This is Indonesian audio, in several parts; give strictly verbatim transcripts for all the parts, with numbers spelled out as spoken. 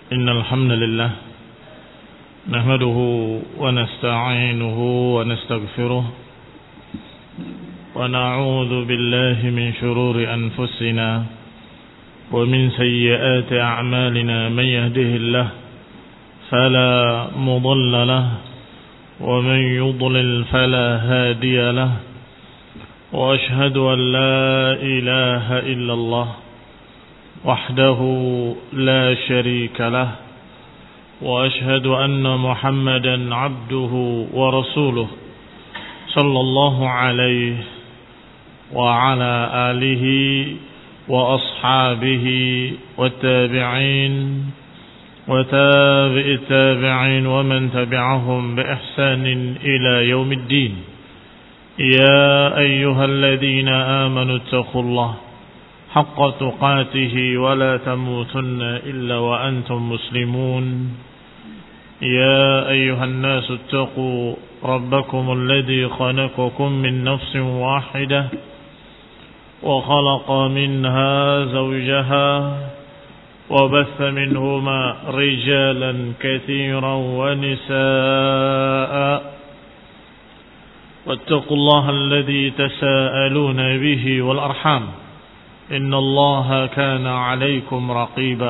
إن الحمد لله نحمده ونستعينه ونستغفره ونعوذ بالله من شرور أنفسنا ومن سيئات أعمالنا. من يهده الله فلا مضل له ومن يضلل فلا هادي له وأشهد أن لا إله إلا الله وحده لا شريك له وأشهد أن محمدا عبده ورسوله صلى الله عليه وعلى آله وأصحابه والتابعين وتابع التابعين ومن تبعهم بإحسان إلى يوم الدين. يا أيها الذين آمنوا اتقوا الله حق تقاته ولا تموتن إلا وأنتم مسلمون. يا أيها الناس اتقوا ربكم الذي خلقكم من نفس واحدة وخلق منها زوجها وبث منهما رجالا كثيرا ونساء واتقوا الله الذي تساءلون به والأرحام إن الله كان عليكم رقيبا.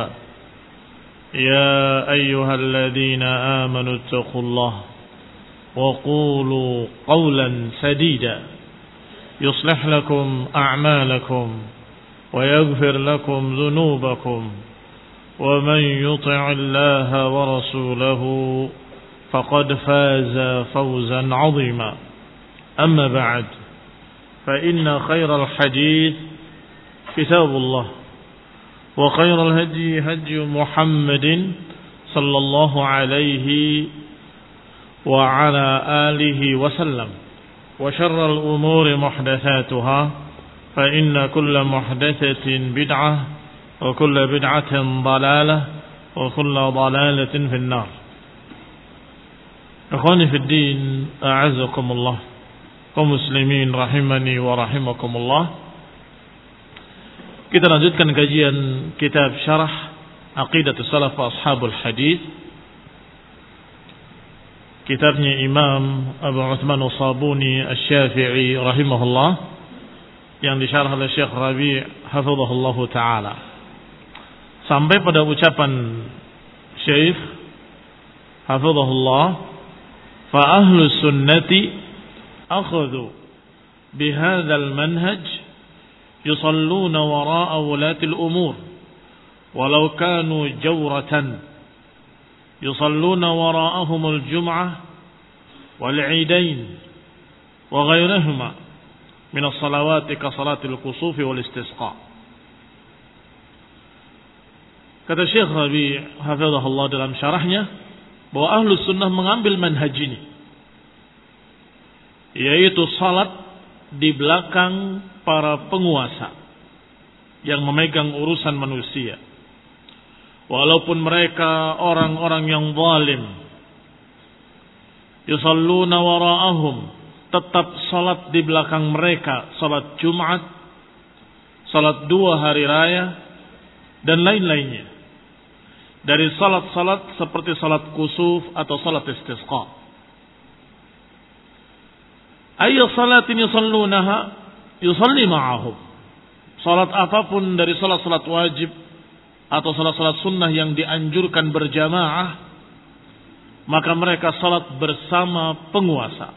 يا أيها الذين آمنوا اتقوا الله وقولوا قولا سديدا يصلح لكم أعمالكم ويغفر لكم ذنوبكم ومن يطع الله ورسوله فقد فاز فوزا عظيما. أما بعد فإن خير الحديث كتاب الله وخير الهدي هدي محمد صلى الله عليه وعلى آله وسلم وشر الأمور محدثاتها فإن كل محدثة بدعة وكل بدعة ضلالة وكل ضلالة في النار. أخواني في الدين أعزكم الله kaum muslimin rahimani wa rahimakumullah. Kita lanjutkan kajian kitab Syarah Aqidatus Salaf wa Ashabul Hadis, kitabnya Imam Abu Uthman As-Sabuni Asy-Syafi'i rahimahullah, yang disyarah oleh Syekh Rabi' hafizahullah taala, sampai pada ucapan Syekh hafizahullah, fa ahlus sunnati akhadhu bihadzal manhaj yusalluna wara'a wulatil umur walau kanu jawratan yusalluna wara'ahumul jum'ah wal 'idain wa ghayrihima min as-salawati ka salatil kusufi wal istisqa. Kata Syekh Rabi' hafizahullah dalam syarahnya bahwa ahlus sunnah mengambil manhaj ini, yaitu salat di belakang para penguasa yang memegang urusan manusia, walaupun mereka orang-orang yang zalim. Yusalluna wara'ahum, tetap salat di belakang mereka, salat Jumat, salat dua hari raya, dan lain-lainnya dari salat-salat seperti salat kusuf atau salat istisqa. Ayya salatin yusallunaha yusalli ma'ahum, salat apapun dari salat-salat wajib atau salat-salat sunnah yang dianjurkan berjamaah, maka mereka salat bersama penguasa.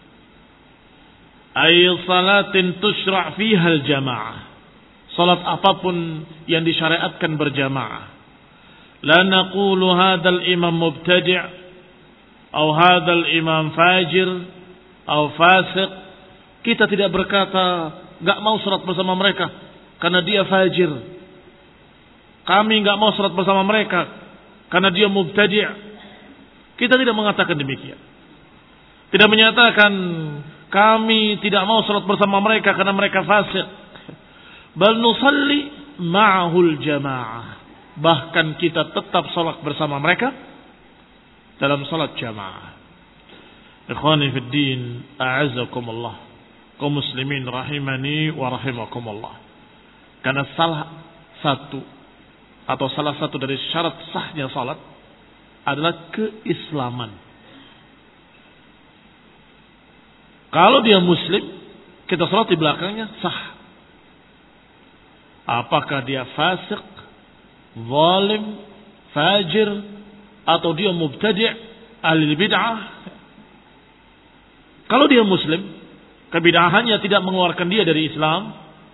Ayya salatin tusyra' fiha al-jamaah, salat apapun yang disyariatkan berjamaah. La naqulu hadzal imam mubtadi' atau hadzal imam fajir atau fasik. Kita tidak berkata enggak mau salat bersama mereka karena dia fajir. Kami enggak mau salat bersama mereka karena dia mubtadi'. Kita tidak mengatakan demikian. Tidak menyatakan kami tidak mau salat bersama mereka karena mereka fasik. Bal nusalli ma'ahul jamaah. Bahkan kita tetap salat bersama mereka dalam salat jamaah. Ikhwani fid din, a'azzakumullah, kaum muslimin rahimani wa rahimakumullah. Karena salah satu atau salah satu dari syarat sahnya salat adalah keislaman. Kalau dia muslim, kita salat di belakangnya sah. Apakah dia fasik, zalim, fajir, atau dia mubtadi', ahli bid'ah? Kalau dia muslim, kebid'ahannya tidak mengeluarkan dia dari Islam,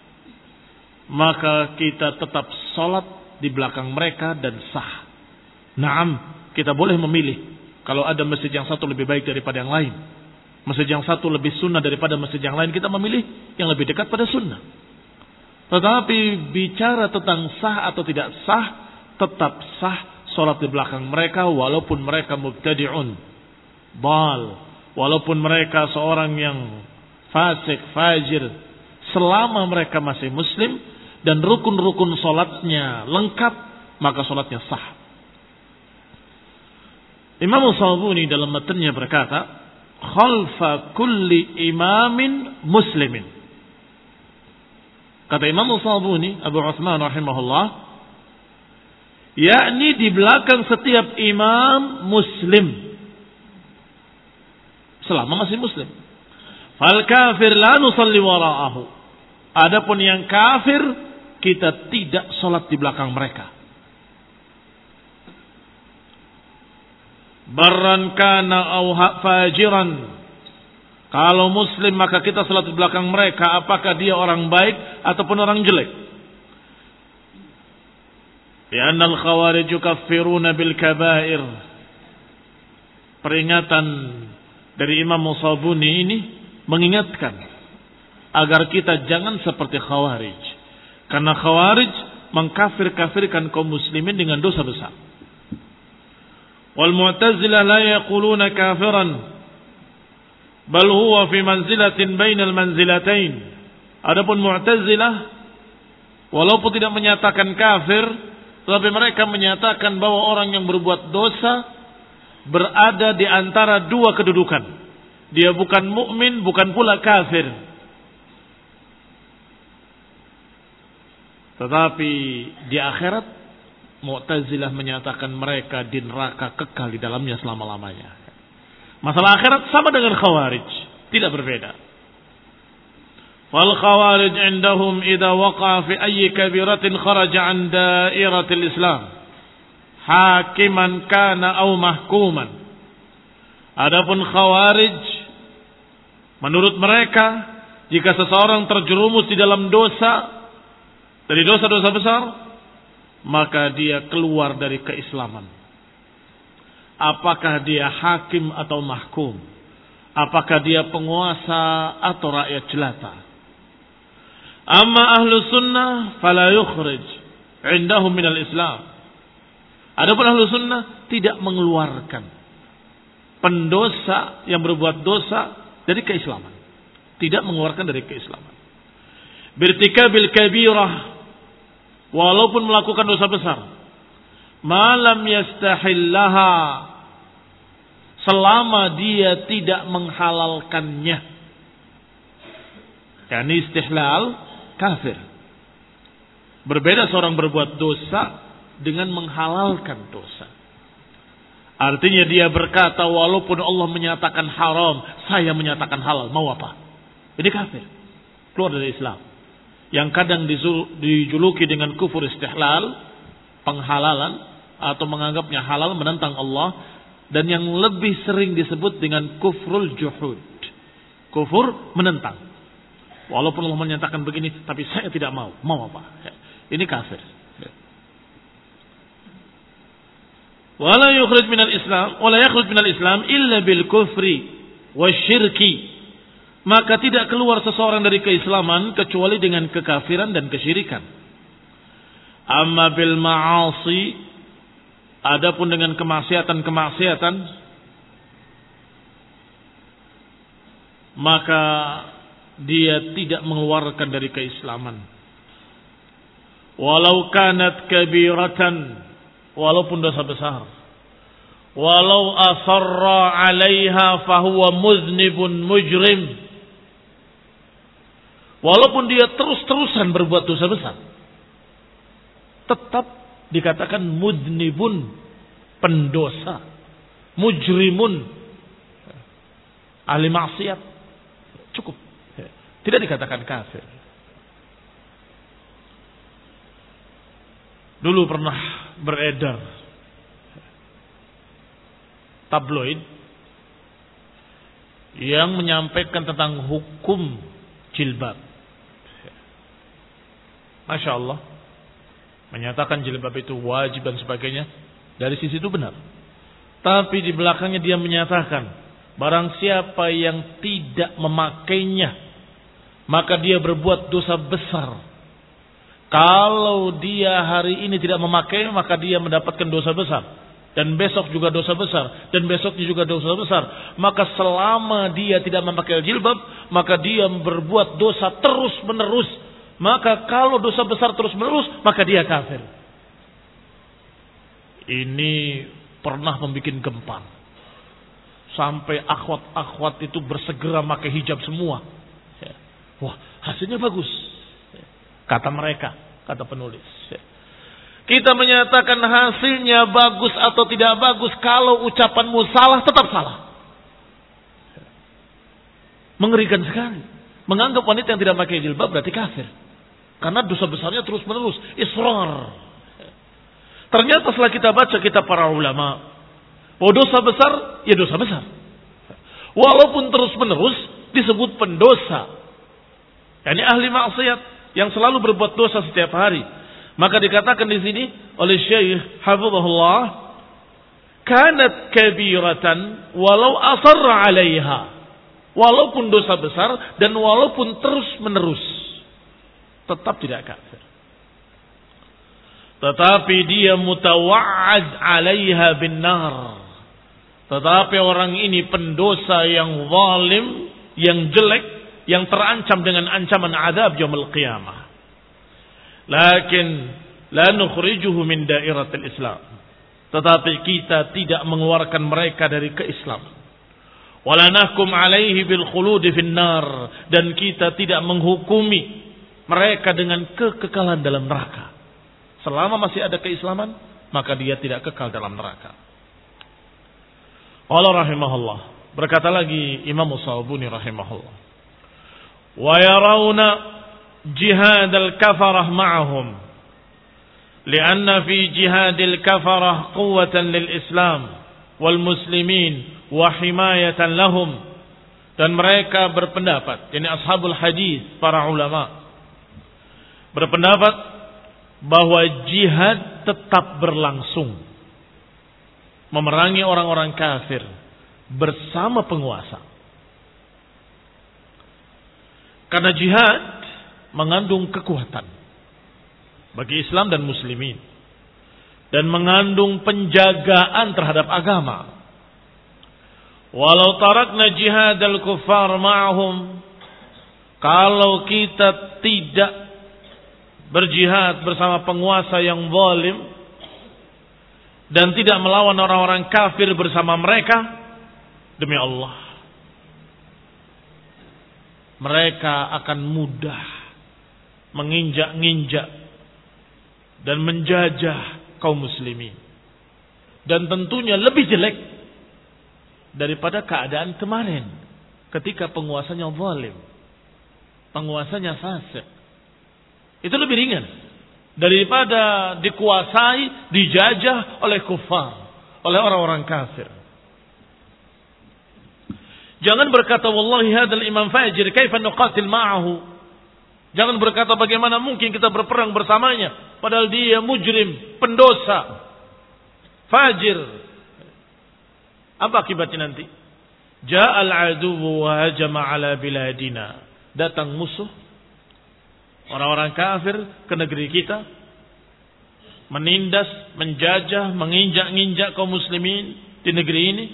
maka kita tetap salat di belakang mereka dan sah. Naam, kita boleh memilih. Kalau ada masjid yang satu lebih baik daripada yang lain, masjid yang satu lebih sunnah daripada masjid yang lain, kita memilih yang lebih dekat pada sunnah. Tetapi bicara tentang sah atau tidak sah, tetap sah salat di belakang mereka walaupun mereka mubtadi'un, bal, walaupun mereka seorang yang fasik, fajir, selama mereka masih muslim dan rukun-rukun salatnya lengkap, maka salatnya sah. Imam As-Sabuni dalam matanya berkata, khalfa kulli imamin muslimin. Kata Imam As-Sabuni, Abu Utsman rahimahullah, yakni di belakang setiap imam muslim selama masih muslim. Fal kafir la nusalli wara'ahu. Adapun yang kafir, kita tidak salat di belakang mereka. Barran kana au fajiran. Kalau muslim maka kita salat di belakang mereka, apakah dia orang baik ataupun orang jelek. Li'anna al-khawarij yukaffiruna bil kaba'ir. Peringatan dari Imam As-Sabuni ini mengingatkan agar kita jangan seperti khawarij. Karena khawarij mengkafir-kafirkan kaum muslimin dengan dosa besar. Wal mu'tazilah la yaquluna kafiran, bal huwa fi manzilatin bainal manzilatain. Adapun mu'tazilah walaupun tidak menyatakan kafir, tetapi mereka menyatakan bahwa orang yang berbuat dosa berada di antara dua kedudukan. Dia bukan mukmin, bukan pula kafir. Tetapi di akhirat Mu'tazilah menyatakan mereka di neraka kekal di dalamnya selama-lamanya. Masalah akhirat sama dengan khawarij, tidak berbeda. Wal khawarij indahum idza waqa'a fi ayyi kabiratin kharaja an dairatil Islam, hakiman kana aw mahkuman. Adapun khawarij, menurut mereka, jika seseorang terjerumus di dalam dosa, dari dosa-dosa besar, maka dia keluar dari keislaman. Apakah dia hakim atau mahkum? Apakah dia penguasa atau rakyat jelata? Amma ahlu sunnah fala yukhrij indahum minal Islam. Adapun ahlu sunnah tidak mengeluarkan pendosa yang berbuat dosa dari keislaman. Tidak mengeluarkan dari keislaman. Birtikabil kabirah, walaupun melakukan dosa besar, malam yastahillaha, selama dia tidak menghalalkannya. Yani istihlal kafir. Berbeda seorang berbuat dosa dengan menghalalkan dosa. Artinya dia berkata walaupun Allah menyatakan haram, saya menyatakan halal, mau apa? Ini kafir, keluar dari Islam. Yang kadang dijuluki dengan kufur istihlal, penghalalan, atau menganggapnya halal, menentang Allah, dan yang lebih sering disebut dengan kufrul juhud, kufur menentang. Walaupun Allah menyatakan begini, tapi saya tidak mau, mau apa? Ini kafir. Wala yukhrij minal Islam, wala yakhruj minal Islam illa bil kufri wasyirki. Maka tidak keluar seseorang dari keislaman kecuali dengan kekafiran dan kesyirikan. Amma bil ma'asi, adapun dengan kemaksiatan-kemaksiatan, maka dia tidak mengeluarkan dari keislaman. Walau kanat kabiratan, walaupun dosa besar. Walau asarra 'alaiha fahuwa muznibun mujrim. Walaupun dia terus-terusan berbuat dosa besar, tetap dikatakan mudnibun, pendosa, mujrimun, ahli maksiat, cukup. Tidak dikatakan kafir. Dulu pernah beredar tabloid yang menyampaikan tentang hukum jilbab. Masya Allah, menyatakan jilbab itu wajib dan sebagainya. Dari sisi itu benar. Tapi di belakangnya dia menyatakan, barang siapa yang tidak memakainya, maka dia berbuat dosa besar. Kalau dia hari ini tidak memakai, maka dia mendapatkan dosa besar. Dan besok juga dosa besar. Dan besoknya juga dosa besar. Maka selama dia tidak memakai jilbab, maka dia berbuat dosa terus menerus. Maka kalau dosa besar terus menerus, maka dia kafir. Ini pernah membuat gempar. Sampai akhwat-akhwat itu bersegera pakai hijab semua. Wah, hasilnya bagus, kata mereka, kata penulis. Kita menyatakan hasilnya bagus atau tidak bagus, kalau ucapanmu salah, tetap salah. Mengerikan sekali. Menganggap wanita yang tidak pakai jilbab berarti kafir. Karena dosa besarnya terus menerus, israr. Ternyata setelah kita baca kitab para ulama, bahwa dosa besar, ya dosa besar. Walaupun terus menerus disebut pendosa. Yani ahli maksiat yang selalu berbuat dosa setiap hari. Maka dikatakan di sini oleh Syekh hafizahullah, kanat kabiratan walau asarra 'alaiha. Walaupun dosa besar dan walaupun terus menerus, tetap tidak kafir. Tetapi dia mutawa'ad 'alaiha bin nar. Tetapi orang ini pendosa yang zalim, yang jelek, yang terancam dengan ancaman azab yaumul qiyamah. Lakin la nukhrijuhu min dairatil Islam. Tetapi kita tidak mengeluarkan mereka dari keislaman. Wala nahkum alaihi bil khuludi fin nar, dan kita tidak menghukumi mereka dengan kekekalan dalam neraka. Selama masih ada keislaman, maka dia tidak kekal dalam neraka. Allah rahimahullah, berkata lagi Imam Shawbuni rahimahullah, wa yarawna jihad al-kafarah ma'ahum lianna fi jihad al-kafarah quwwatan lil Islam wal muslimin wa himayatan lahum. Dan mereka berpendapat, yakni ashabul hadis, para ulama berpendapat bahwa jihad tetap berlangsung, memerangi orang-orang kafir bersama penguasa. Karena jihad mengandung kekuatan bagi Islam dan muslimin, dan mengandung penjagaan terhadap agama. Walau tarakna jihad al-kuffar ma'ahum, kalau kita tidak berjihad bersama penguasa yang zalim dan tidak melawan orang-orang kafir bersama mereka, demi Allah, mereka akan mudah menginjak-injak dan menjajah kaum muslimin. Dan tentunya lebih jelek daripada keadaan kemarin ketika penguasanya zalim, penguasanya fasik. Itu lebih ringan daripada dikuasai, dijajah oleh kufar, oleh orang-orang kafir. Jangan berkata wallahi hadzal imam fajir kaifa nuqatil ma'ahu. Jangan berkata bagaimana mungkin kita berperang bersamanya, padahal dia mujrim, pendosa, fajir. Apa akibatnya nanti? Ja'al aduwwu wa hajama ala biladina. Datang musuh, orang-orang kafir ke negeri kita, menindas, menjajah, menginjak-injak kaum muslimin di negeri ini.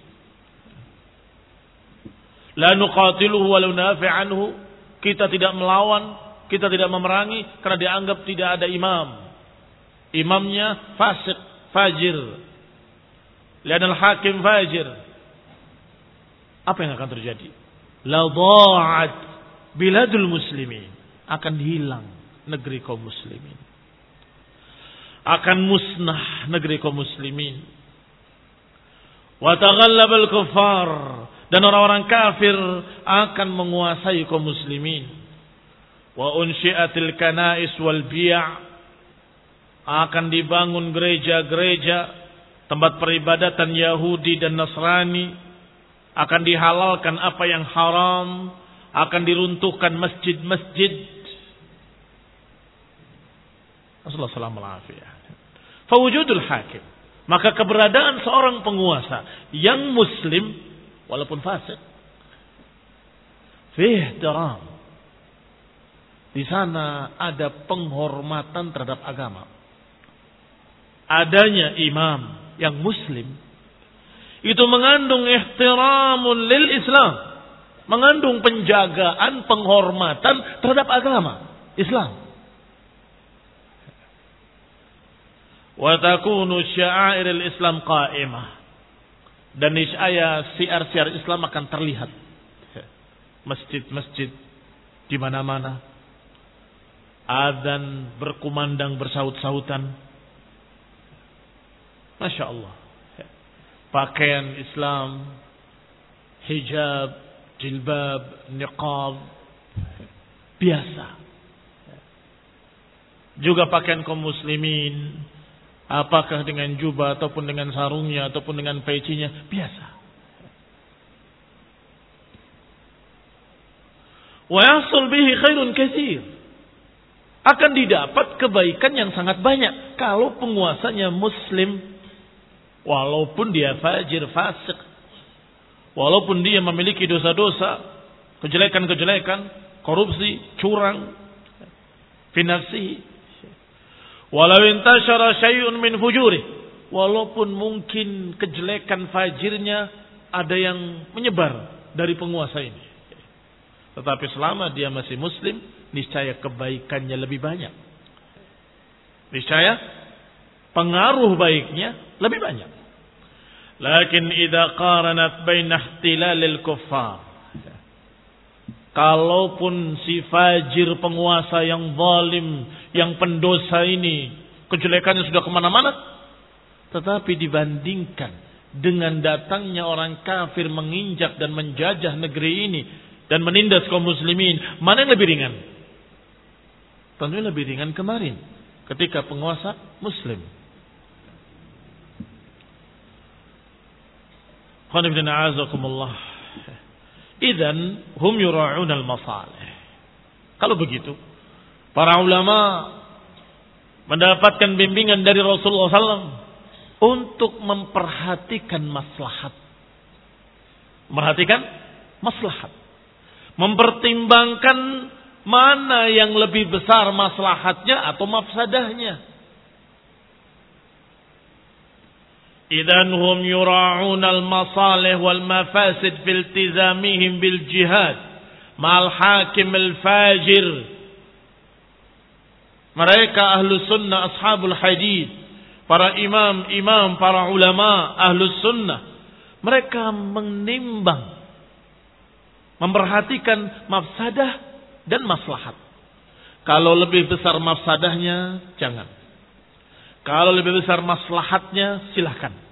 La nuqatiluhu wa la nunafi anhu. Kita tidak melawan, kita tidak memerangi karena dianggap tidak ada imam. Imamnya fasik, fajir. Lianal hakim fajir. Apa yang akan terjadi? La dha'at biladul muslimin. Akan hilang negeri kaum muslimin. akan musnah negeri kaum muslimin. Wa taghallabal kuffar, dan orang-orang kafir akan menguasai kaum muslimin. Wa unsyiatil kanais wal bi'a, akan dibangun gereja-gereja, tempat peribadatan Yahudi dan Nasrani, akan dihalalkan apa yang haram, akan diruntuhkan masjid-masjid. Rasulullah sallallahu alaihi wasallam. Fawujudul hakim, maka keberadaan seorang penguasa yang muslim walaupun fasik, fi ihtiram, di sana ada penghormatan terhadap agama. Adanya imam yang muslim itu mengandung ihtiramun lil Islam, mengandung penjagaan, penghormatan terhadap agama Islam. Wa takunu sya'airil Islam qa'imah, dan niscaya siar-siar Islam akan terlihat. Masjid-masjid di mana-mana, adzan berkumandang bersaut-sautan. Masya Allah. Pakaian Islam, hijab, jilbab, niqab, biasa. Juga pakaian kaum muslimin, apakah dengan jubah ataupun dengan sarungnya ataupun dengan pecinya, biasa. Wa yahsul bihi khairun katsir, akan didapat kebaikan yang sangat banyak kalau penguasanya muslim. Walaupun dia fajir, fasik, walaupun dia memiliki dosa-dosa, kejelekan-kejelekan, korupsi, curang, fi nafsihi, walau intashara syai'un min fujurih, walaupun mungkin kejelekan fajirnya ada yang menyebar dari penguasa ini, tetapi selama dia masih muslim, niscaya kebaikannya lebih banyak, niscaya pengaruh baiknya lebih banyak. Lakin idza qaranat baina ihtilalil kuffar, kalaupun si fajir penguasa yang zalim, yang pendosa ini kejelekannya sudah kemana-mana, tetapi dibandingkan dengan datangnya orang kafir menginjak dan menjajah negeri ini dan menindas kaum muslimin, mana yang lebih ringan? Tentunya lebih ringan kemarin ketika penguasa muslim. Idzan hum yura'un al-masalih. Kalau begitu, para ulama mendapatkan bimbingan dari Rasulullah sallallahu alaihi wasallam untuk memperhatikan maslahat. Memperhatikan maslahat. Mempertimbangkan mana yang lebih besar maslahatnya atau mafsadahnya. Idzan hum yura'un al-masalih wal mafasid fil iltizamihim bil jihad ma'al hakim al-fajir. Mereka ahlu sunnah, ashabul hadith, para imam-imam, para ulama ahlu sunnah, mereka menimbang, memperhatikan mafsadah dan maslahat. Kalau lebih besar mafsadahnya, jangan. Kalau lebih besar maslahatnya, silahkan.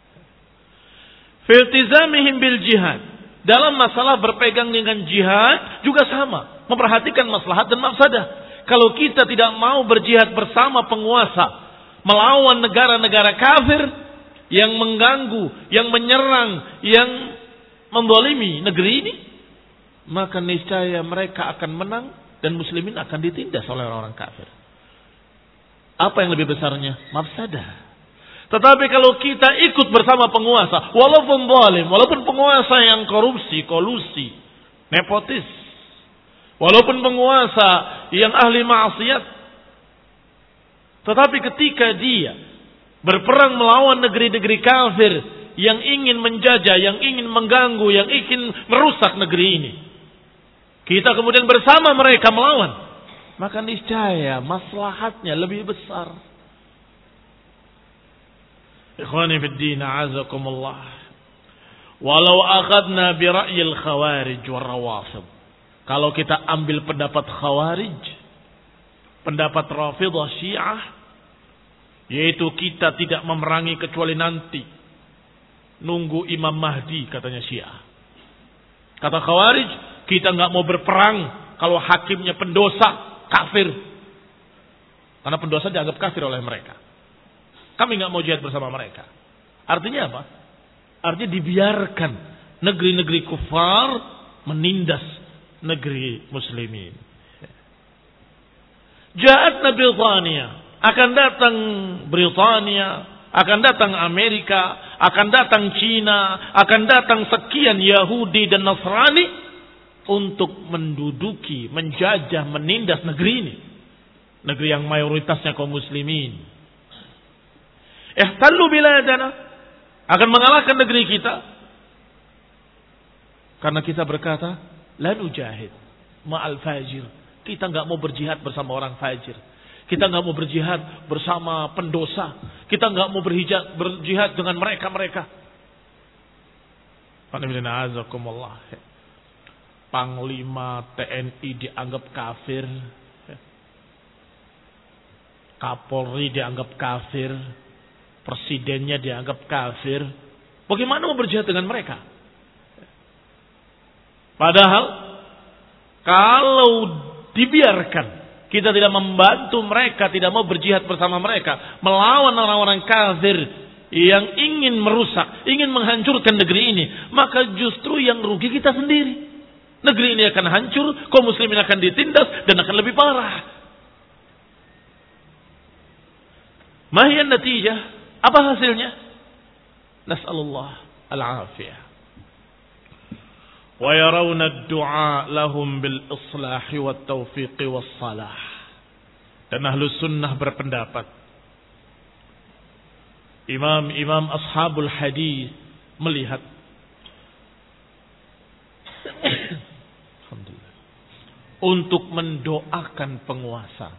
Filtizamihim bil jihad, dalam masalah berpegang dengan jihad juga sama, memperhatikan maslahat dan mafsadah. Kalau kita tidak mau berjihad bersama penguasa melawan negara-negara kafir yang mengganggu, yang menyerang, yang menzalimi negeri ini, maka niscaya mereka akan menang dan muslimin akan ditindas oleh orang-orang kafir. Apa yang lebih besarnya? Mafsadah. Tetapi kalau kita ikut bersama penguasa, walaupun zalim, walaupun penguasa yang korupsi, kolusi, nepotis, walaupun penguasa yang ahli maksiat, tetapi ketika dia berperang melawan negeri-negeri kafir yang ingin menjajah, yang ingin mengganggu, yang ingin merusak negeri ini, kita kemudian bersama mereka melawan, maka niscaya maslahatnya lebih besar. Ikhwani fid din, a'azakumullah. Walau akhadna bi ra'yil khawarij war rawafid, kalau kita ambil pendapat khawarij, pendapat Rafidhah Syiah Yaitu kita tidak memerangi kecuali nanti. Nunggu Imam Mahdi katanya Syiah. Kata Khawarij, kita nggak mau berperang kalau hakimnya pendosa, kafir. Karena pendosa dianggap kafir oleh mereka. Kami nggak mau jihad bersama mereka. Artinya apa? Artinya dibiarkan negeri-negeri kufar menindas negeri muslimin. Ja'atna Britania, akan datang Britania, akan datang Amerika, akan datang Cina, akan datang sekian Yahudi dan Nasrani untuk menduduki, menjajah, menindas negeri ini. Negeri yang mayoritasnya kaum muslimin. Ihtallu biladana, akan mengalahkan negeri kita. Karena kita berkata, la nujahid ma'al fajir. Kita enggak mau berjihad bersama orang fajir. Kita enggak mau berjihad bersama pendosa. Kita enggak mau berjihad, berjihad dengan mereka-mereka. Panglima T N I dianggap kafir. Kapolri dianggap kafir. Presidennya dianggap kafir. Bagaimana mau berjihad dengan mereka? Padahal kalau dibiarkan, kita tidak membantu mereka, tidak mau berjihad bersama mereka, melawan orang-orang kafir yang ingin merusak, ingin menghancurkan negeri ini, maka justru yang rugi kita sendiri. Negeri ini akan hancur, kaum muslimin akan ditindas dan akan lebih parah. Mahiyan natijah? Apa hasilnya? Nas'alullah al-afiyah. ويرون الدعاء لهم بالإصلاح والتوفيق والصلاح. Dan ahlu sunnah berpendapat, imam-imam ashabul hadis melihat Alhamdulillah, untuk mendoakan penguasa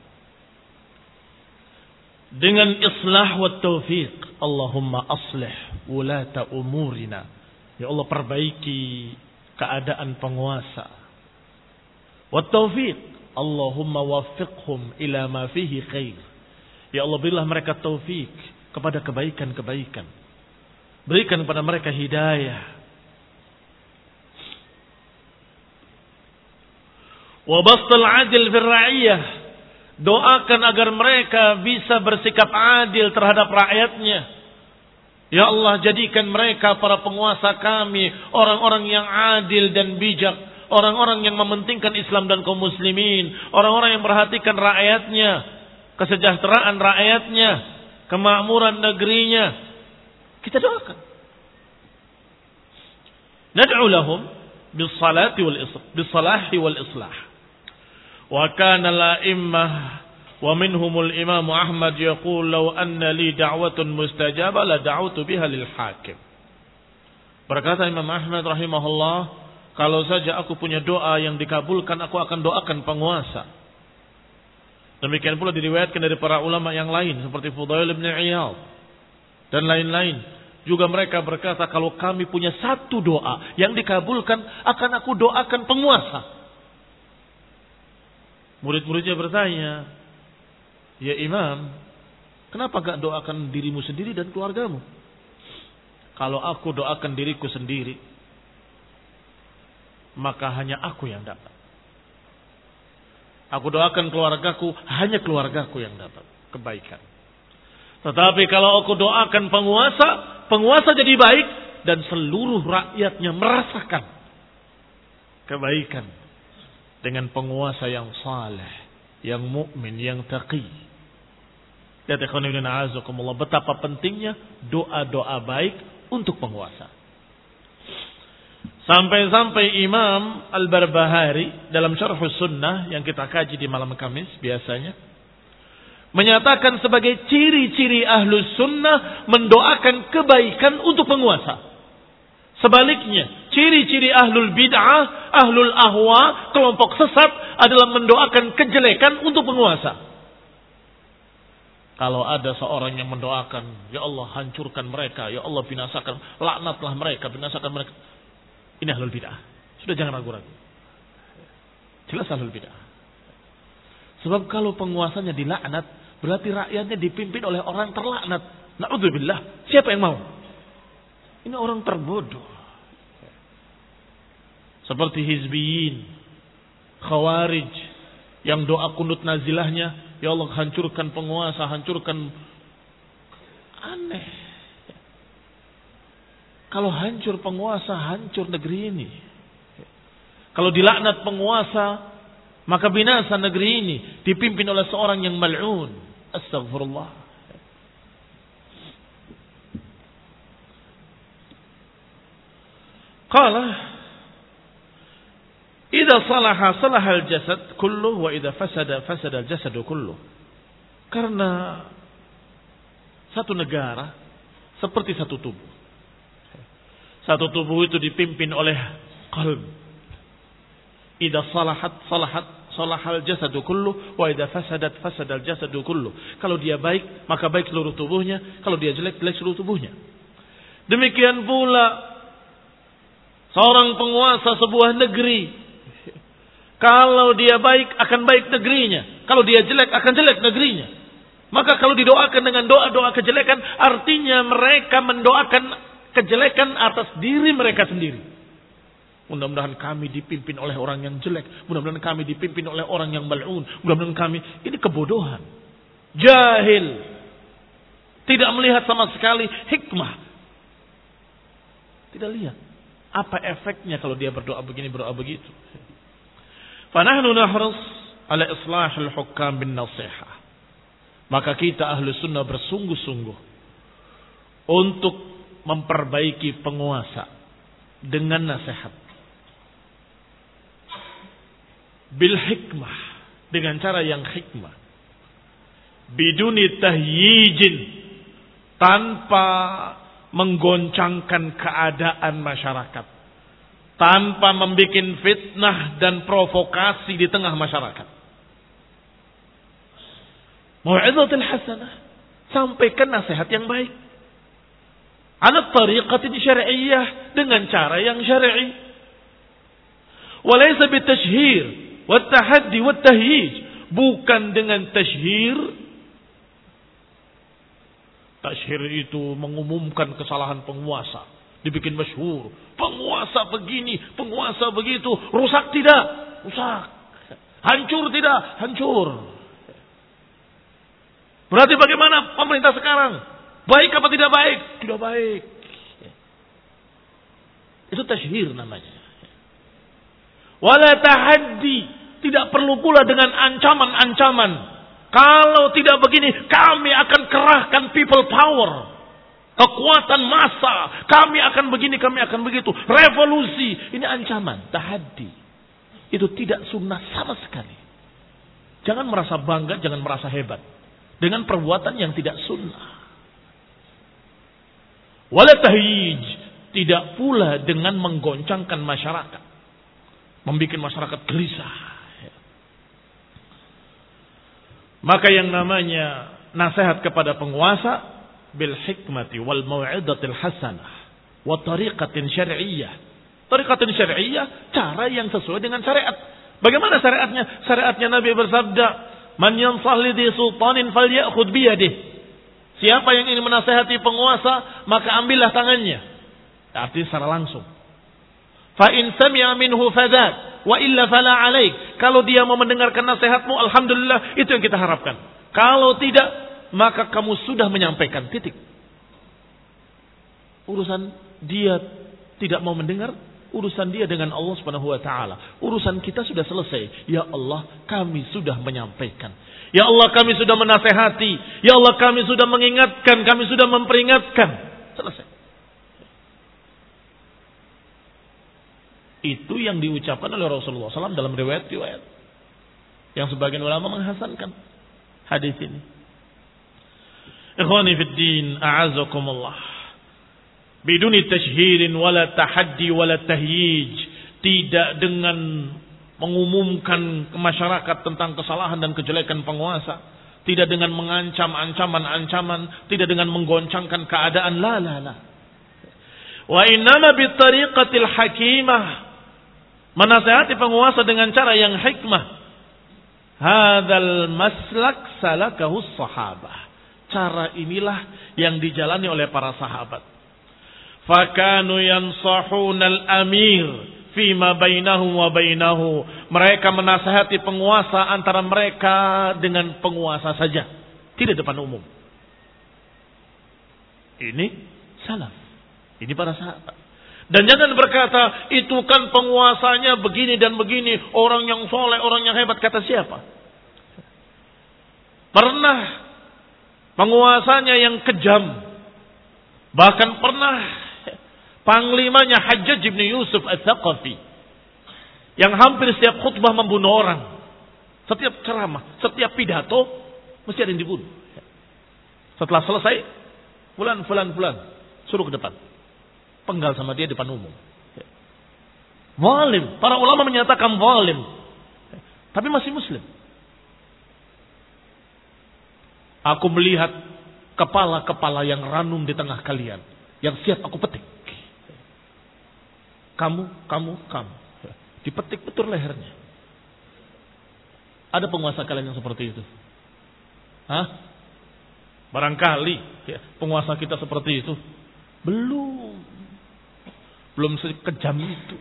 dengan islah wa taufiq. Allahumma aslih wulata umurina, ya Allah perbaiki keadaan penguasa. Wa taufiq, Allahumma waffiqhum ila ma fihi khair. Ya Allah, berilah mereka taufik kepada kebaikan-kebaikan. Berikan kepada mereka hidayah. Wa bastal adil fil ra'iyah, doakan agar mereka bisa bersikap adil terhadap rakyatnya. Ya Allah, jadikan mereka para penguasa kami orang-orang yang adil dan bijak, orang-orang yang mementingkan Islam dan kaum muslimin, orang-orang yang perhatikan rakyatnya, kesejahteraan rakyatnya, kemakmuran negerinya. Kita doakan. Nad'u lahum bis-salati wal islah, bis-salahi wal islah. Wa kana al-a'immah wa minhumul Imam Ahmad yaqul law anna li da'watun mustajabah la da'utu biha lil hakim. Berkata Imam Ahmad rahimahullah, kalau saja aku punya doa yang dikabulkan, aku akan doakan penguasa. Demikian pula diriwayatkan dari para ulama yang lain seperti Fudail bin Iyad dan lain-lain. Juga mereka berkata, kalau kami punya satu doa yang dikabulkan, akan aku doakan penguasa. Murid-muridnya bertanya, ya Imam, kenapa gak doakan dirimu sendiri dan keluargamu? Kalau aku doakan diriku sendiri, maka hanya aku yang dapat. Aku doakan keluargaku, hanya keluargaku yang dapat kebaikan. Tetapi kalau aku doakan penguasa, penguasa jadi baik dan seluruh rakyatnya merasakan kebaikan dengan penguasa yang saleh, yang mukmin, yang taqi. Lihat ikhwan fillah, a'azakumullah, betapa pentingnya doa-doa baik untuk penguasa. Sampai-sampai Imam Al-Barbahari dalam Syarh Sunnah yang kita kaji di malam Kamis biasanya menyatakan sebagai ciri-ciri Ahlus Sunnah mendoakan kebaikan untuk penguasa. Sebaliknya, ciri-ciri Ahlul Bid'ah, Ahlul Ahwa, kelompok sesat adalah mendoakan kejelekan untuk penguasa. Kalau ada seorang yang mendoakan, ya Allah hancurkan mereka, ya Allah binasakan, laknatlah mereka, binasakan mereka. Ini Ahlul Bid'ah. Sudah jangan ragu-ragu. Jelas Ahlul Bid'ah. Sebab kalau penguasanya dilaknat, Berarti rakyatnya dipimpin oleh orang terlaknat. Na'udzubillah. Siapa yang mau? Ini orang terbodoh. Seperti hizbiyin, khawarij, yang doa kunut nazilahnya, ya Allah hancurkan penguasa, hancurkan. Aneh. Kalau hancur penguasa, hancur negeri ini. Kalau dilaknat penguasa, maka binasa negeri ini, dipimpin oleh seorang yang mal'un. Astaghfirullah. Qala idza salaha salaha al-jasad kulluhu wa idza fasada fasada al-jasad kulluhu. Karena satu negara seperti satu tubuh. Satu tubuh itu dipimpin oleh qalb. Idza salahat salahat salahal jasad kulluhu wa idza fasadat fasadal jasad kulluhu. Kalau dia baik, maka baik seluruh tubuhnya, kalau dia jelek, jelek seluruh tubuhnya. Demikian pula seorang penguasa sebuah negeri, kalau dia baik akan baik negerinya, kalau dia jelek akan jelek negerinya. Maka kalau didoakan dengan doa-doa kejelekan, artinya mereka mendoakan kejelekan atas diri mereka sendiri. Mudah-mudahan kami dipimpin oleh orang yang jelek, mudah-mudahan kami dipimpin oleh orang yang mal'un, mudah-mudahan kami, ini kebodohan. Jahil. Tidak melihat sama sekali hikmah. Tidak lihat apa efeknya kalau dia berdoa begini, berdoa begitu. Fanahnu nahrus ala islahil hukam bin nasihah. Maka kita ahlu sunnah bersungguh-sungguh untuk memperbaiki penguasa dengan nasihat. Bil hikmah, dengan cara yang hikmah. Biduni tahyijin, tanpa menggoncangkan keadaan masyarakat, tanpa membuat fitnah dan provokasi di tengah masyarakat. Mau'izatul hasanah, sampaikan nasihat yang baik. Ala tariqatin syar'iyyah, dengan cara yang syar'i. Walaysa bitashhir wat tahaddi wat tahyij, bukan dengan tashhir. Tashhir itu mengumumkan kesalahan penguasa, dibikin masyhur. Penguasa begini, penguasa begitu. Rusak tidak? Rusak. Hancur tidak? Hancur. Berarti bagaimana pemerintah sekarang? Baik apa tidak baik? Tidak baik. Itu tashhir namanya. Wala tahaddi, tidak perlu pula dengan ancaman-ancaman. Kalau tidak begini, kami akan kerahkan people power. Kekuatan massa. Kami akan begini, kami akan begitu. Revolusi. Ini ancaman. Tahaddi. Itu tidak sunnah sama sekali. Jangan merasa bangga, jangan merasa hebat. Dengan perbuatan yang tidak sunnah. Wala tahyij. Tidak pula dengan menggoncangkan masyarakat. Membikin masyarakat gelisah. Maka yang namanya nasihat kepada penguasa bil hikmati wal mau'izatil hasanah wa tariqatin syar'iyyah. Tariqatin syar'iyyah, cara yang sesuai dengan syariat. Bagaimana syariatnya? Syariatnya Nabi bersabda, "Man yansah li sultanin falyakhudh bi yadihi." Siapa yang ingin menasihati penguasa, maka ambillah tangannya. Artinya secara langsung. Fa in sami'a minhu fadhat wa illa fala 'alaik. Kalau dia mau mendengarkan nasihatmu, alhamdulillah, itu yang kita harapkan. Kalau tidak, maka kamu sudah menyampaikan, titik. Urusan dia tidak mau mendengar, urusan dia dengan Allah Subhanahu wa taala. Urusan kita sudah selesai. Ya Allah, kami sudah menyampaikan. Ya Allah, kami sudah menasehati. Ya Allah, kami sudah mengingatkan, kami sudah memperingatkan. Selesai. Itu yang diucapkan oleh Rasulullah shallallahu alaihi wasallam dalam riwayat-riwayat yang sebagian ulama menghasankan hadis ini. Ikhwani fid din, a'azzakumullah. Biduni tashhirin wala tahaddi wala tahyij, tidak dengan mengumumkan ke masyarakat tentang kesalahan dan kejelekan penguasa, tidak dengan mengancam ancaman-ancaman, tidak dengan menggoncangkan keadaan, la la la. Wa innama bi tariqatil hakimah, menasihati penguasa dengan cara yang hikmah. Hadzal maslak salakahu sahabah. Cara inilah yang dijalani oleh para sahabat. Fakanu yansahuna al-amir fima bainahum wa bainahu. Mereka menasihati penguasa antara mereka dengan penguasa saja, tidak depan umum. Ini salaf. Ini para sahabat. Dan jangan berkata, itu kan penguasanya begini dan begini. Orang yang soleh, orang yang hebat. Kata siapa? Pernah penguasanya yang kejam. Bahkan pernah panglimanya Hajjaj bin Yusuf Al-Thaqafi. Yang hampir setiap khutbah membunuh orang. Setiap ceramah, setiap pidato, mesti ada yang dibunuh. Setelah selesai, fulan, fulan, fulan, suruh ke depan. Penggal sama dia depan umum. Zalim. Para ulama menyatakan zalim. Tapi masih muslim. Aku melihat kepala-kepala yang ranum di tengah kalian. Yang siap aku petik. Kamu, kamu, kamu. Dipetik betul lehernya. Ada penguasa kalian yang seperti itu? Hah? Barangkali ya, penguasa kita seperti itu. Belum. Belum sekejam itu.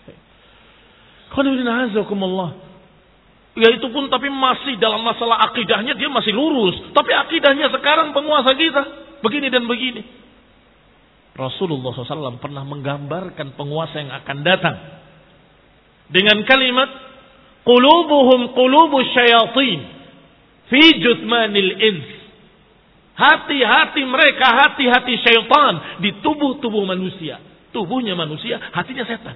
Ya itu pun tapi masih dalam masalah akidahnya dia masih lurus. Tapi akidahnya sekarang penguasa kita begini dan begini. Rasulullah shallallahu alaihi wasallam pernah menggambarkan penguasa yang akan datang dengan kalimat qulubuhum qulubus syayatin fi juthmanil ins. Hati-hati mereka hati-hati syaitan di tubuh-tubuh manusia. Tubuhnya manusia, hatinya setan.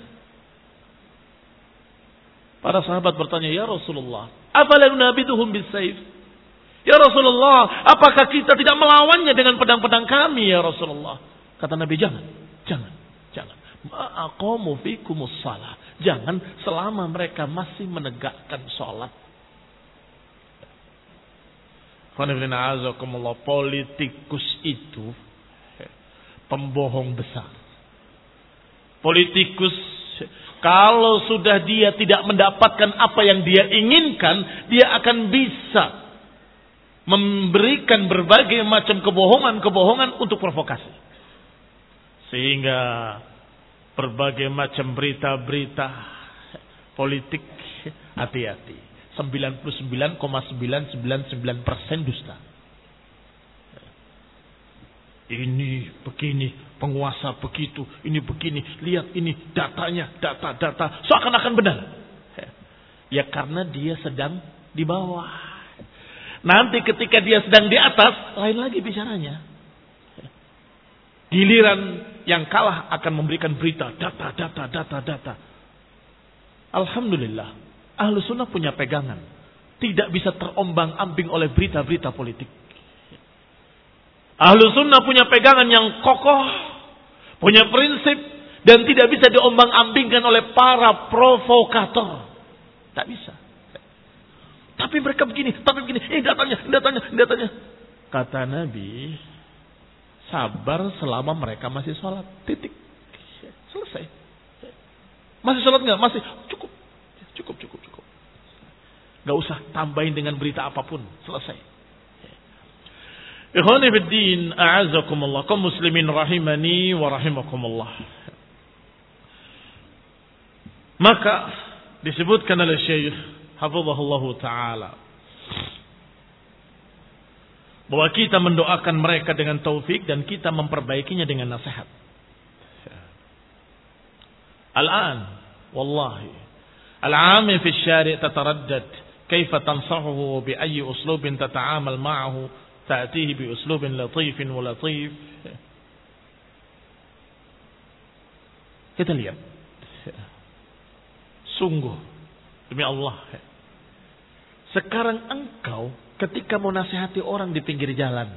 Para sahabat bertanya, ya Rasulullah, afala nunabiduhum bisayf? Ya Rasulullah, apakah kita tidak melawannya dengan pedang-pedang kami ya Rasulullah? Kata Nabi, jangan, jangan, jangan. Ma'aqamu fikumus shalah. Jangan selama mereka masih menegakkan sholat. Politikus itu pembohong besar. Politikus kalau sudah dia tidak mendapatkan apa yang dia inginkan, dia akan bisa memberikan berbagai macam kebohongan-kebohongan untuk provokasi. Sehingga berbagai macam berita-berita politik, hati-hati. sembilan puluh sembilan koma sembilan sembilan sembilan persen dusta. Ini begini, penguasa begitu, ini begini, lihat ini datanya, data-data, seakan-akan benar. Ya karena dia sedang di bawah. Nanti ketika dia sedang di atas, lain lagi bicaranya. Giliran yang kalah akan memberikan berita, data, data, data, data. Alhamdulillah, Ahlu Sunnah punya pegangan. Tidak bisa terombang-ambing oleh berita-berita politik. Ahlu Sunnah punya pegangan yang kokoh, punya prinsip, dan tidak bisa diombang-ambingkan oleh para provokator. Tak bisa. Tapi mereka begini, tapi begini, eh datanya, datanya, datanya. Kata Nabi, sabar selama mereka masih sholat. Titik. Selesai. Masih sholat nggak? Masih. Cukup. Cukup, cukup, cukup. Gak usah tambahin dengan berita apapun. Selesai. Ikhwani fiddin, a'azakumullah, kaum muslimin rahimani wa rahimakumullah. Maka disebutkan oleh Syekh hafizahullah taala bahwa kita mendoakan mereka dengan taufik dan kita memperbaikinya dengan nasihat. Al-an wallahi al-'ami fi asy-syari' tataraddad kaifa tansahuhu bi ayyi uslubin tata'amal ma'ahu ta'tihi bi uslubin latifin wa latif. Kita lihat. Sungguh demi Allah. Sekarang engkau ketika mau nasihati orang di pinggir jalan,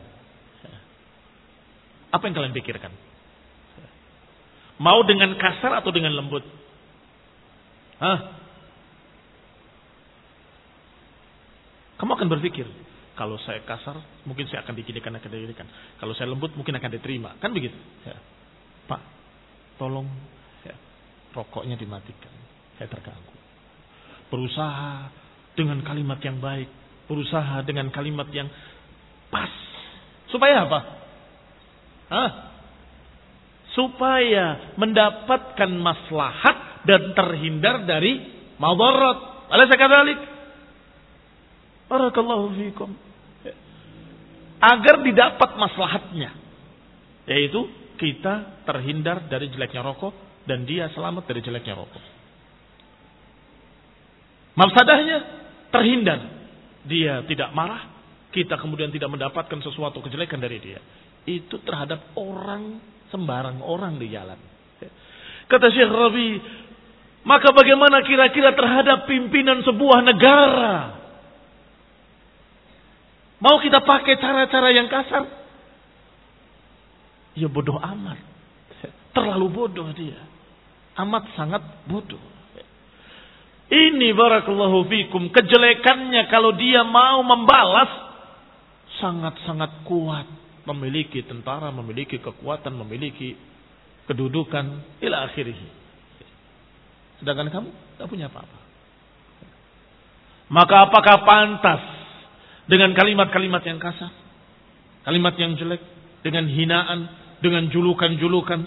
apa yang kalian pikirkan? Mau dengan kasar atau dengan lembut? Hah? Kamu akan berpikir, kalau saya kasar, mungkin saya akan diginikan, akan diginikan. Kalau saya lembut, mungkin akan diterima. Kan begitu? Ya. Pak, tolong ya, rokoknya dimatikan. Saya terganggu. Berusaha dengan kalimat yang baik, berusaha dengan kalimat yang pas. Supaya apa? Hah? Supaya mendapatkan maslahat dan terhindar dari madarat. Alaysa kadzalik? Barakallahu fikum. Agar didapat maslahatnya, yaitu kita terhindar dari jeleknya rokok dan dia selamat dari jeleknya rokok. Mafsadahnya terhindar, dia tidak marah, kita kemudian tidak mendapatkan sesuatu kejelekan dari dia. Itu terhadap orang sembarang orang di jalan. Kata Syekh Rabi, maka bagaimana kira-kira terhadap pimpinan sebuah negara? Mau kita pakai cara-cara yang kasar? Ya bodoh amat. Terlalu bodoh dia. Amat sangat bodoh. Ini barakallahu fikum. Kejelekannya kalau dia mau membalas. Sangat-sangat kuat. Memiliki tentara, memiliki kekuatan, memiliki kedudukan. Ila akhirih. Sedangkan kamu tak punya apa-apa. Maka apakah pantas dengan kalimat-kalimat yang kasar, kalimat yang jelek, dengan hinaan, dengan julukan-julukan?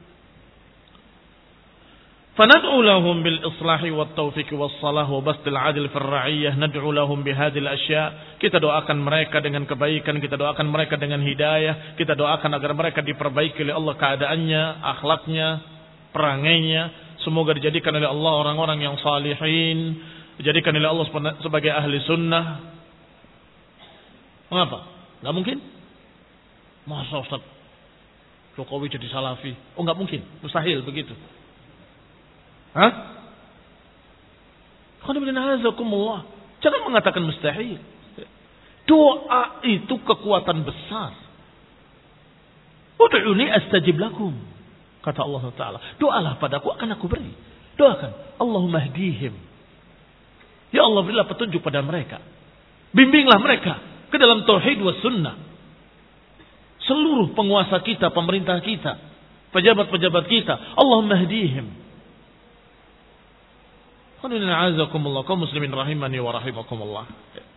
Fanad'u lahum bil islahi wat taufiq was salah wa bastil adil fil ra'iyyah, nad'u lahum bihadhil asya'. Kita doakan mereka dengan kebaikan, kita doakan mereka dengan hidayah, kita doakan agar mereka diperbaiki oleh Allah keadaannya, akhlaknya, perangainya. Semoga dijadikan oleh Allah orang-orang yang salihin, dijadikan oleh Allah sebagai ahli sunnah. Mengapa? Enggak mungkin? Masa Ustaz Jokowi jadi salafi? Oh enggak mungkin, mustahil begitu. Hah? Jangan mengatakan mustahil. Doa itu kekuatan besar. Ud'uni astajib lakum, kata Allah Ta'ala. Doalah padaku akan aku beri. Doakan. Allahumma hdihim. Ya Allah, berilah petunjuk pada mereka. Bimbinglah mereka ke dalam tauhid was sunnah. Seluruh penguasa kita, pemerintah kita, pejabat-pejabat kita, Allahumma hdihim. Qulina a'azakumullah, kaum muslimin rahimani wa rahimakumullah.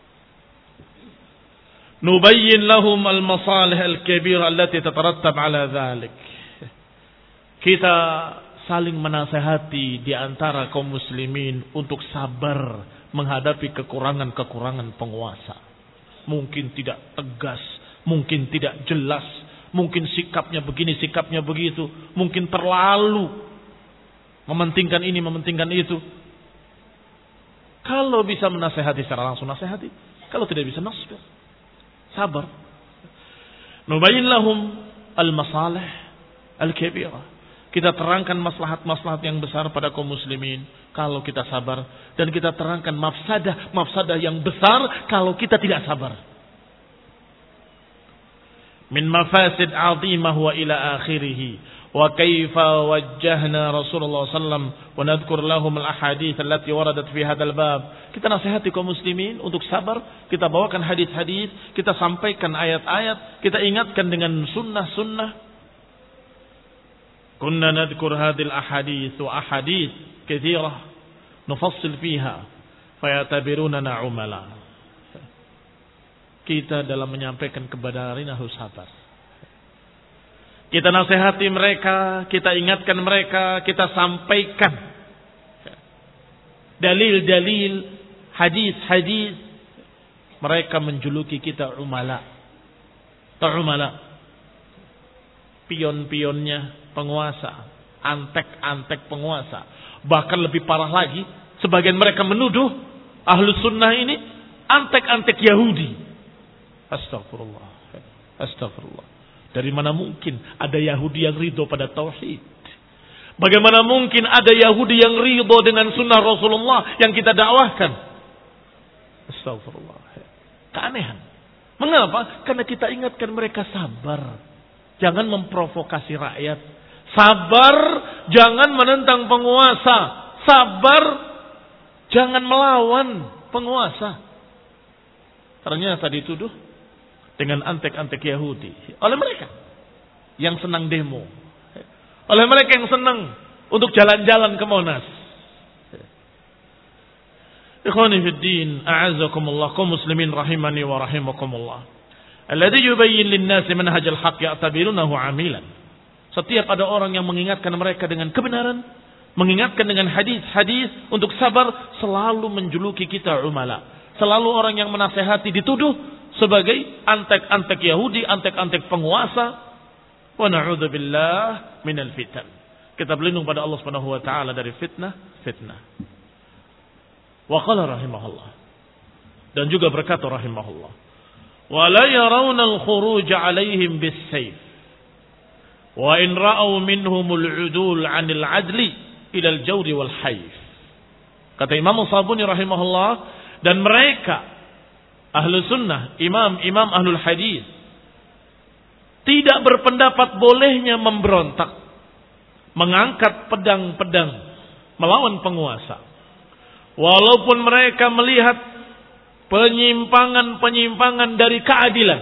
Nubayyin lahum al-masalih al-kabira allati tatarattab ala dhalik. Kita saling menasehati di antara kaum muslimin untuk sabar menghadapi kekurangan-kekurangan penguasa. Mungkin tidak tegas, mungkin tidak jelas, mungkin sikapnya begini, sikapnya begitu, mungkin terlalu mementingkan ini, mementingkan itu. Kalau bisa menasehati secara langsung, nasehati. Kalau tidak bisa, nasbir. Sabar. Nubayyin lahum al-masalih al-kabirah. Kita terangkan maslahat-maslahat yang besar pada kaum muslimin kalau kita sabar, dan kita terangkan mafsadah-mafsadah yang besar kalau kita tidak sabar. Min mafasid 'azimah wa ila akhirih. Wa kaifa wajjahna Rasulullah sallallahu alaihi wasallam wa nadhkur lahum al-ahadits allati waradat fi hadzal bab. Kita nasihati kaum muslimin untuk sabar, kita bawakan hadis-hadis, kita sampaikan ayat-ayat, kita ingatkan dengan sunnah-sunnah. Kunna nadhkur hadhil ahadits wa ahadits katsirah nufassil fiha fayatabirunana umala. Kita dalam menyampaikan kebenaran harus sabar. Kita nasihati mereka, kita ingatkan mereka, kita sampaikan dalil-dalil, hadis-hadis. Mereka menjuluki kita umala. Ta'umala. Pion-pionnya penguasa, antek-antek penguasa. Bahkan lebih parah lagi, sebagian mereka menuduh Ahlus Sunnah ini antek-antek Yahudi. Astagfirullah. Astagfirullah. Dari mana mungkin ada Yahudi yang ridho pada tauhid? Bagaimana mungkin ada Yahudi yang ridho dengan sunnah Rasulullah yang kita dakwahkan? Astagfirullah. Keanehan. Mengapa? Karena kita ingatkan mereka sabar. Jangan memprovokasi rakyat. Sabar, jangan menentang penguasa. Sabar, jangan melawan penguasa. Ternyata dituduh dengan antek-antek Yahudi oleh mereka yang senang demo, oleh mereka yang senang untuk jalan-jalan ke Monas. Ikhwani fid din, a'azzakumullah, kaum muslimin rahimani wa rahimakumullah. Alladhi yubayyin lin-nasi manhajal haqq ya'tabirunahu 'amilan. Setiap ada orang yang mengingatkan mereka dengan kebenaran, mengingatkan dengan hadis-hadis untuk sabar, selalu menjuluki kita umala. Selalu orang yang menasehati dituduh sebagai antek-antek Yahudi, antek-antek penguasa. Wa na'udzubillah minal fitan. Kita berlindung pada Allah Subhanahu wa taala dari fitnah, fitnah. Wa qala rahimahullah. Dan juga berkata rahimahullah, wa la yarawna al-khuruj 'alaihim bis-sayf. Wa in ra'aw minhumul 'udul 'anil 'adli ila al-jawri wal hayf. Kata Imam Sabuni rahimahullah, dan mereka ahlu sunnah, imam-imam ahlul hadis, tidak berpendapat bolehnya memberontak, mengangkat pedang-pedang melawan penguasa. Walaupun mereka melihat penyimpangan-penyimpangan dari keadilan.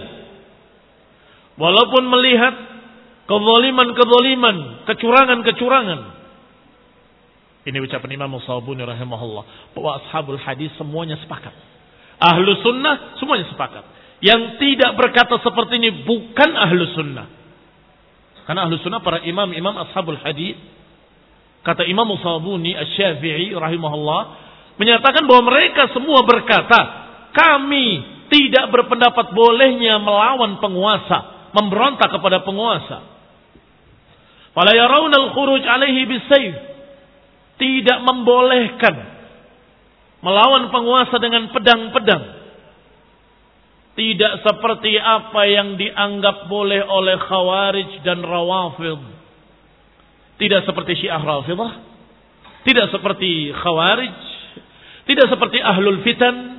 Walaupun melihat kezaliman-kezaliman, kecurangan-kecurangan. Ini ucapan Imam Sabuni rahimahullah. Bahwa ashabul hadis semuanya sepakat. Ahlu sunnah semuanya sepakat. Yang tidak berkata seperti ini bukan ahlu sunnah. Karena ahlu sunnah para imam-imam ashabul hadis. Kata Imam Sabuni asy-Syafi'i rahimahullah, menyatakan bahwa mereka semua berkata, kami tidak berpendapat bolehnya melawan penguasa, memberontak kepada penguasa. Fala yarawna al-khuruj 'alaihi bis-sayf. Tidak membolehkan melawan penguasa dengan pedang-pedang. Tidak seperti apa yang dianggap boleh oleh Khawarij dan Rawafid. Tidak seperti Syiah Rafidah. Tidak seperti Khawarij. Tidak seperti ahlul fitan.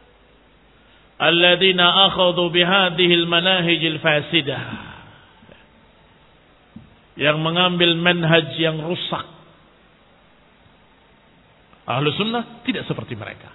Alladzina akhadhu bihadihil manahijil fasidah. Yang mengambil manhaj yang rusak. Ahlu sunnah tidak seperti mereka.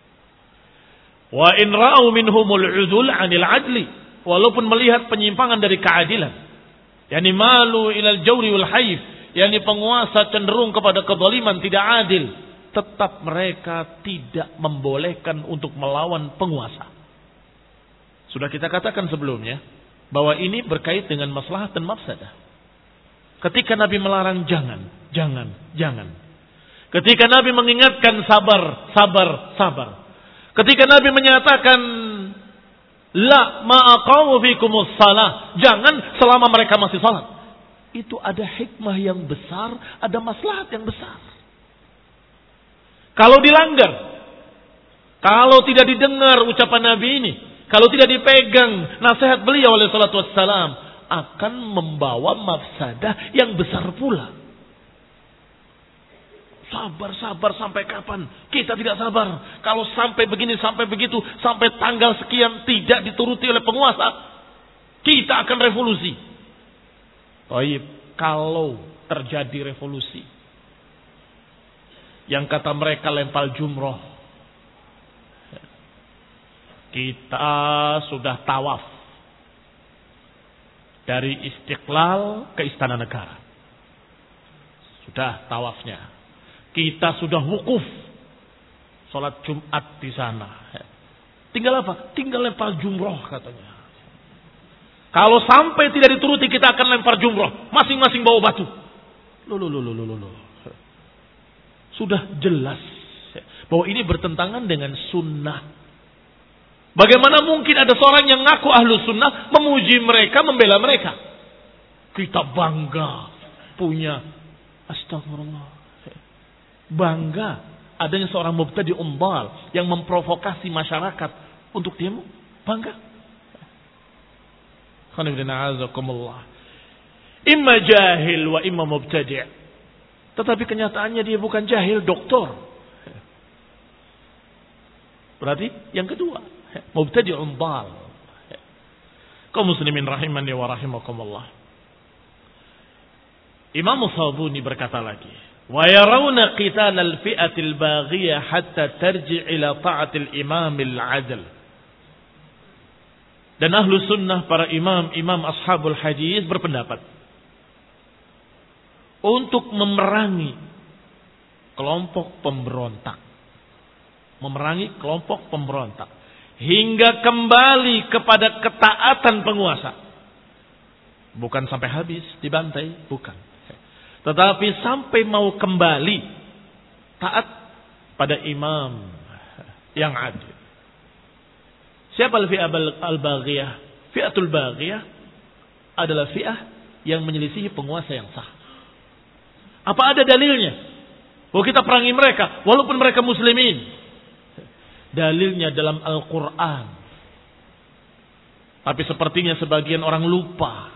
Wa in ra'au minhumul 'udul 'anil 'adli. Walaupun melihat penyimpangan dari keadilan. Yani malu ilal jawri wal hayf. Yani penguasa cenderung kepada kezaliman, tidak adil. Tetap mereka tidak membolehkan untuk melawan penguasa. Sudah kita katakan sebelumnya bahwa ini berkait dengan maslahat dan mafsadah. Ketika Nabi melarang jangan, jangan, jangan. Ketika Nabi mengingatkan sabar, sabar, sabar. Ketika Nabi menyatakan la ma'aqamu fikumus salah, jangan selama mereka masih salat. Itu ada hikmah yang besar, ada maslahat yang besar. Kalau dilanggar, kalau tidak didengar ucapan Nabi ini, kalau tidak dipegang nasihat beliau alaihi salatu wassalam, akan membawa mafsadah yang besar pula. Sabar, sabar sampai kapan? Kita tidak sabar. Kalau sampai begini, sampai begitu, sampai tanggal sekian tidak dituruti oleh penguasa, kita akan revolusi. Baik, kalau terjadi revolusi, yang kata mereka lempar jumroh, kita sudah tawaf dari Istiqlal ke Istana Negara. Sudah tawafnya. Kita sudah wukuf sholat Jumat di sana. Tinggal apa? Tinggal lempar jumroh katanya. Kalau sampai tidak dituruti, kita akan lempar jumroh. Masing-masing bawa batu. Loh, loh, loh, loh, loh, loh. Sudah jelas bahwa ini bertentangan dengan sunnah. Bagaimana mungkin ada seorang yang ngaku ahlu sunnah memuji mereka, membela mereka? Kita bangga punya, astagfirullah, bangga adanya seorang mubtadi umbal yang memprovokasi masyarakat untuk demo. Bangga. Imma jahil wa imma mubtadi'. Tetapi kenyataannya dia bukan jahil, doktor. Berarti yang kedua, mubtadi'un dhal. Kaum muslimin rahimani wa rahimakumullah. Imam Sabuni berkata lagi, wa yarawna qital al-fi'atil baghiyah hatta tarji' ila ta'atil imamil 'adl. Dan ahlu sunnah, para imam, imam ashabul hadis berpendapat untuk memerangi kelompok pemberontak memerangi kelompok pemberontak hingga kembali kepada ketaatan penguasa. Bukan sampai habis dibantai, bukan. Tetapi sampai mau kembali taat pada imam yang adil. Siapa al-fi'ah al-baghiyah? Fi'atul baghiyah adalah fi'ah yang menyelisihi penguasa yang sah. Apa ada dalilnya? Bahwa kita perangi mereka walaupun mereka muslimin. Dalilnya dalam Al-Quran. Tapi sepertinya sebagian orang lupa.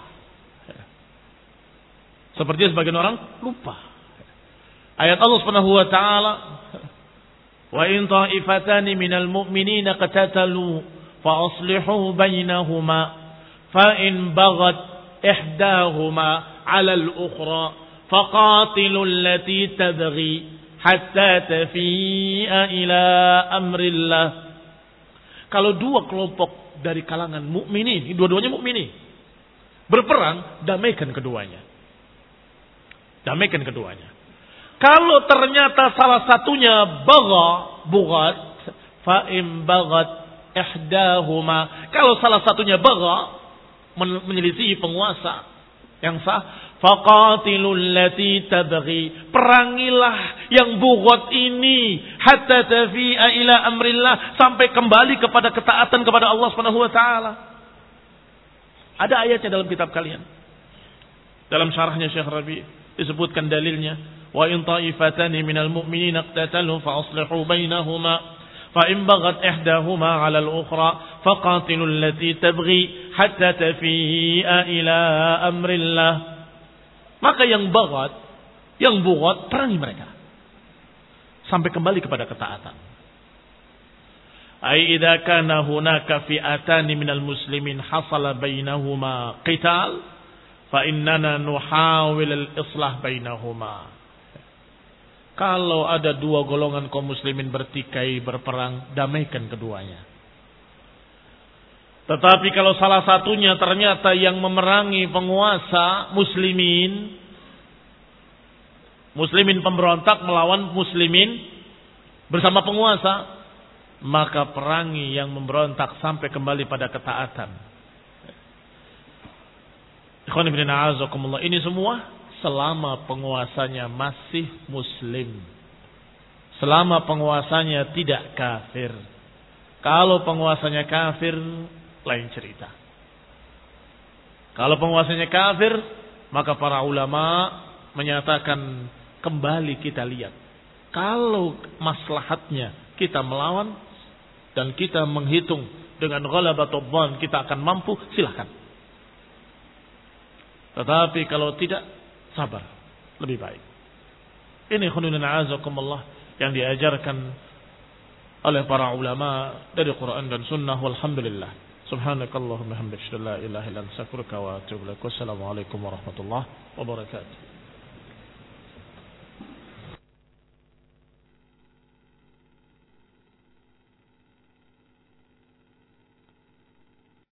Sepertinya sebagian orang lupa. Ayat Allah Subhanahu wa taala, "Wa in ta'ifatani minal mu'minina qatatalu fa aslihu bainahuma fa in baghat ihdahuma 'ala al-ukhra faqatilu allati tabghi hatta tafi'a ila amrillah." Kalau dua kelompok dari kalangan mukminin, dua-duanya mukminin, berperang, damaikan keduanya. Damaikan keduanya. Kalau ternyata salah satunya bagha, bughat, fa im baghat ihdahuma. Kalau salah satunya bagha, menyelisihi penguasa yang sah, faqatilul lati tabghi. Perangilah yang bughat ini hatta tafi'a ila amrillah, sampai kembali kepada ketaatan kepada Allah Subhanahu wa taala. Ada ayatnya dalam kitab kalian. Dalam syarahnya Syekh Rabi' disebutkan dalilnya, wa in ta'ifatani minal mu'minina iqtatalu fa aslihu bainahuma fa in baghat ihdahuma 'ala al-ukhra faqatilul lati tabghi hatta tafi'a ila amrillah. Maka yang baghat, yang bughat, perangi mereka sampai kembali kepada ketaatan. Ai idza kana hunaka fi'atani minal muslimin hasala bainahuma qital fa innana nuhawil al-islah bainahuma. Kalau ada dua golongan kaum muslimin bertikai berperang, damaikan keduanya. Tetapi kalau salah satunya ternyata yang memerangi penguasa muslimin, muslimin pemberontak melawan muslimin bersama penguasa, maka perangi yang memberontak sampai kembali pada ketaatan. Ini semua selama penguasanya masih muslim, selama penguasanya tidak kafir. Kalau penguasanya kafir, lain cerita. Kalau penguasanya kafir, maka para ulama menyatakan kembali kita lihat. Kalau maslahatnya kita melawan dan kita menghitung dengan ghalabatul dhann kita akan mampu, silahkan. Tetapi kalau tidak, sabar, lebih baik. Ini khununun a'azakumullah yang diajarkan oleh para ulama dari Quran dan Sunnah. Walhamdulillah. Subhanakallahumma hamdaka, la ilaha illa anta, astaghfiruka wa atubu ilaik. Wassalamualaikum warahmatullahi wabarakatuh.